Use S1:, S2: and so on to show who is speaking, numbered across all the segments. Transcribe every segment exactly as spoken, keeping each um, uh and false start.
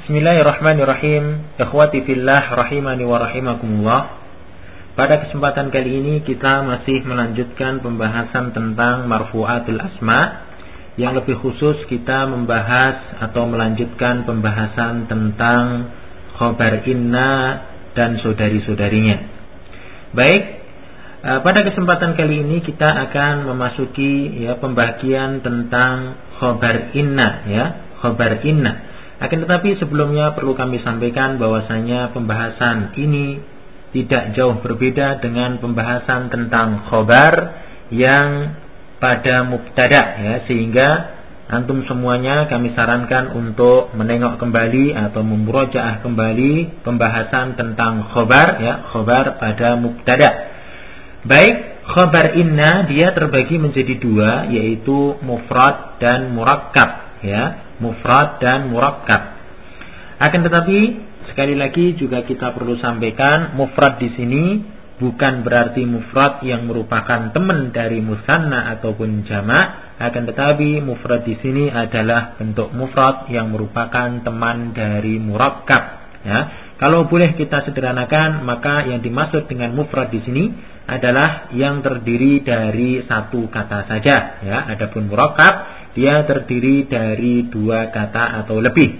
S1: Bismillahirrahmanirrahim. Ikhwati fillah rahimani wa rahimakumullah. Pada kesempatan kali ini kita masih melanjutkan pembahasan tentang marfu'atul asma. Yang lebih khusus kita membahas atau melanjutkan pembahasan tentang khobar inna dan saudari-saudarinya. Baik, pada kesempatan kali ini kita akan memasuki ya pembagian tentang khobar inna ya, khobar inna. Akan tetapi sebelumnya perlu kami sampaikan bahwasanya pembahasan ini tidak jauh berbeda dengan pembahasan tentang khobar yang pada mubtada ya, sehingga antum semuanya kami sarankan untuk menengok kembali atau memurojaah kembali pembahasan tentang khobar ya, khobar pada mubtada. Baik, khobar inna dia terbagi menjadi dua, yaitu mufrad dan murakkab ya, mufrad dan murakkab. Akan tetapi sekali lagi juga kita perlu sampaikan, mufrad di sini bukan berarti mufrad yang merupakan teman dari musanna ataupun jamak, akan tetapi mufrad di sini adalah bentuk mufrad yang merupakan teman dari murakkab ya. Kalau boleh kita sederhanakan, maka yang dimaksud dengan mufrad di sini adalah yang terdiri dari satu kata saja ya. Adapun murakkab dia terdiri dari dua kata atau lebih.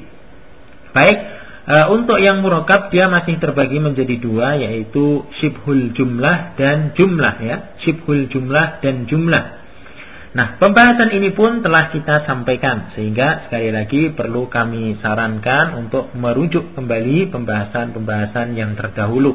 S1: Baik, e, untuk yang murakkab dia masih terbagi menjadi dua, yaitu syibhul jumlah dan jumlah ya, syibhul jumlah dan jumlah. Nah, pembahasan ini pun telah kita sampaikan, sehingga sekali lagi perlu kami sarankan untuk merujuk kembali pembahasan-pembahasan yang terdahulu.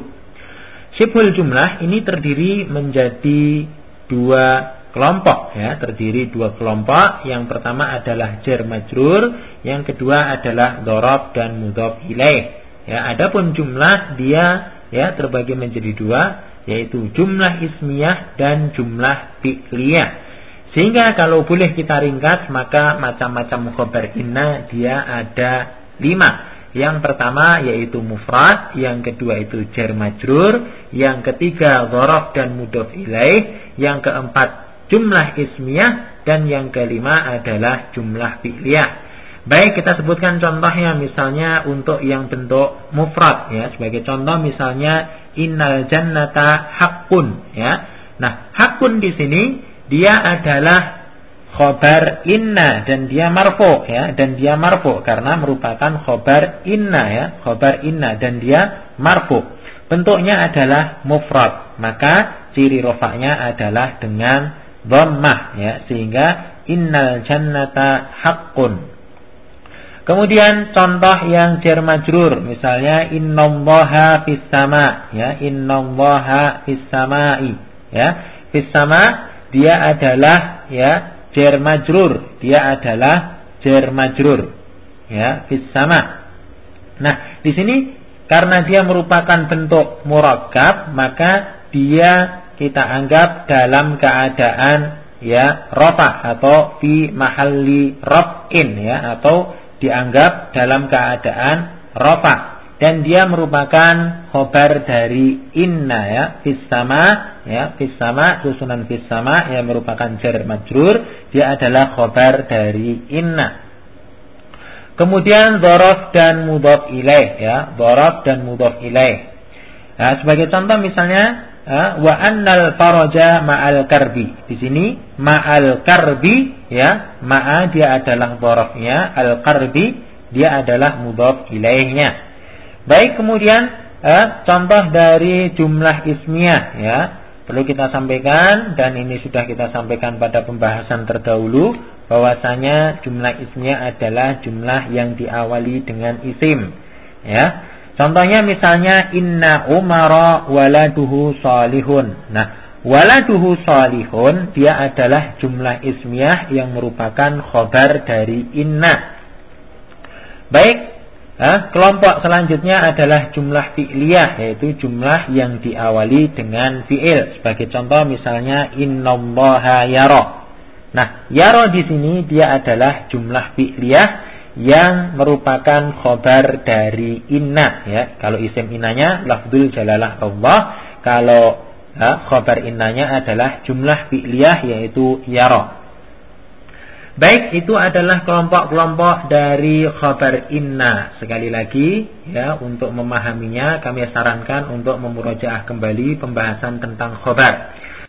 S1: Syibhul jumlah ini terdiri menjadi dua kelompok ya, terdiri dua kelompok. Yang pertama adalah jar majrur, yang kedua adalah dzaraf dan mudhaf ilaih. Ya, adapun jumlah dia ya terbagi menjadi dua, yaitu jumlah ismiyah dan jumlah fi'liyah. Sehingga kalau boleh kita ringkas, maka macam-macam khobar inna dia ada lima. Yang pertama yaitu mufrad, yang kedua itu jar majrur, yang ketiga dzaraf dan mudhaf ilaih, yang keempat jumlah ismiyah, dan yang kelima adalah jumlah fi'liyah. Baik, kita sebutkan contohnya, misalnya untuk yang bentuk mufrad ya, sebagai contoh misalnya innal jannata haqqun ya. Nah, haqqun di sini dia adalah khobar inna dan dia marfu ya, dan dia marfu karena merupakan khobar inna ya, khobar inna dan dia marfu. Bentuknya adalah mufrad, maka ciri rofaknya adalah dengan dhammah ya, sehingga innal jannata haqqun. Kemudian contoh yang jar majrur, misalnya innallaha fis sama ya, innallaha fis samai ya, fis sama dia adalah ya jar majrur, dia adalah jar majrur ya, fis sama. Nah, di sini karena dia merupakan bentuk murakkab, maka dia kita anggap dalam keadaan ya rafa atau fi mahalli raf'in ya, atau dianggap dalam keadaan rafa, dan dia merupakan khobar dari inna ya, fis sama ya, fis sama, susunan fis sama yang merupakan jar majrur, dia adalah khobar dari inna. Kemudian dzaraf dan mudhaf ilaih ya, dzaraf dan mudhaf ilaih. Nah, sebagai contoh misalnya wa annal faraja ma'al karbi. Di sini ma'al karbi ya, ma'a dia adalah dzarafnya, al karbi dia adalah mudhaf ilaihnya. Baik, kemudian eh, contoh dari jumlah ismiyah ya, perlu kita sampaikan, dan ini sudah kita sampaikan pada pembahasan terdahulu, bahwasanya jumlah ismiyah adalah jumlah yang diawali dengan isim ya. Contohnya misalnya inna umara waladuhu salihun. Nah, waladuhu salihun dia adalah jumlah ismiyah yang merupakan khobar dari inna. Baik, eh, kelompok selanjutnya adalah jumlah fi'liyah, yaitu jumlah yang diawali dengan fi'il. Sebagai contoh misalnya innallaha yara. Nah, yara di sini dia adalah jumlah fi'liyah yang merupakan khobar dari inna ya. Kalau isim innanya lafdzul jalalah Allah, kalau eh, khobar innanya adalah jumlah fi'liyah yaitu yara. Baik, itu adalah kelompok-kelompok dari khabar inna. Sekali lagi, ya, untuk memahaminya kami sarankan untuk memurojaah kembali pembahasan tentang khabar.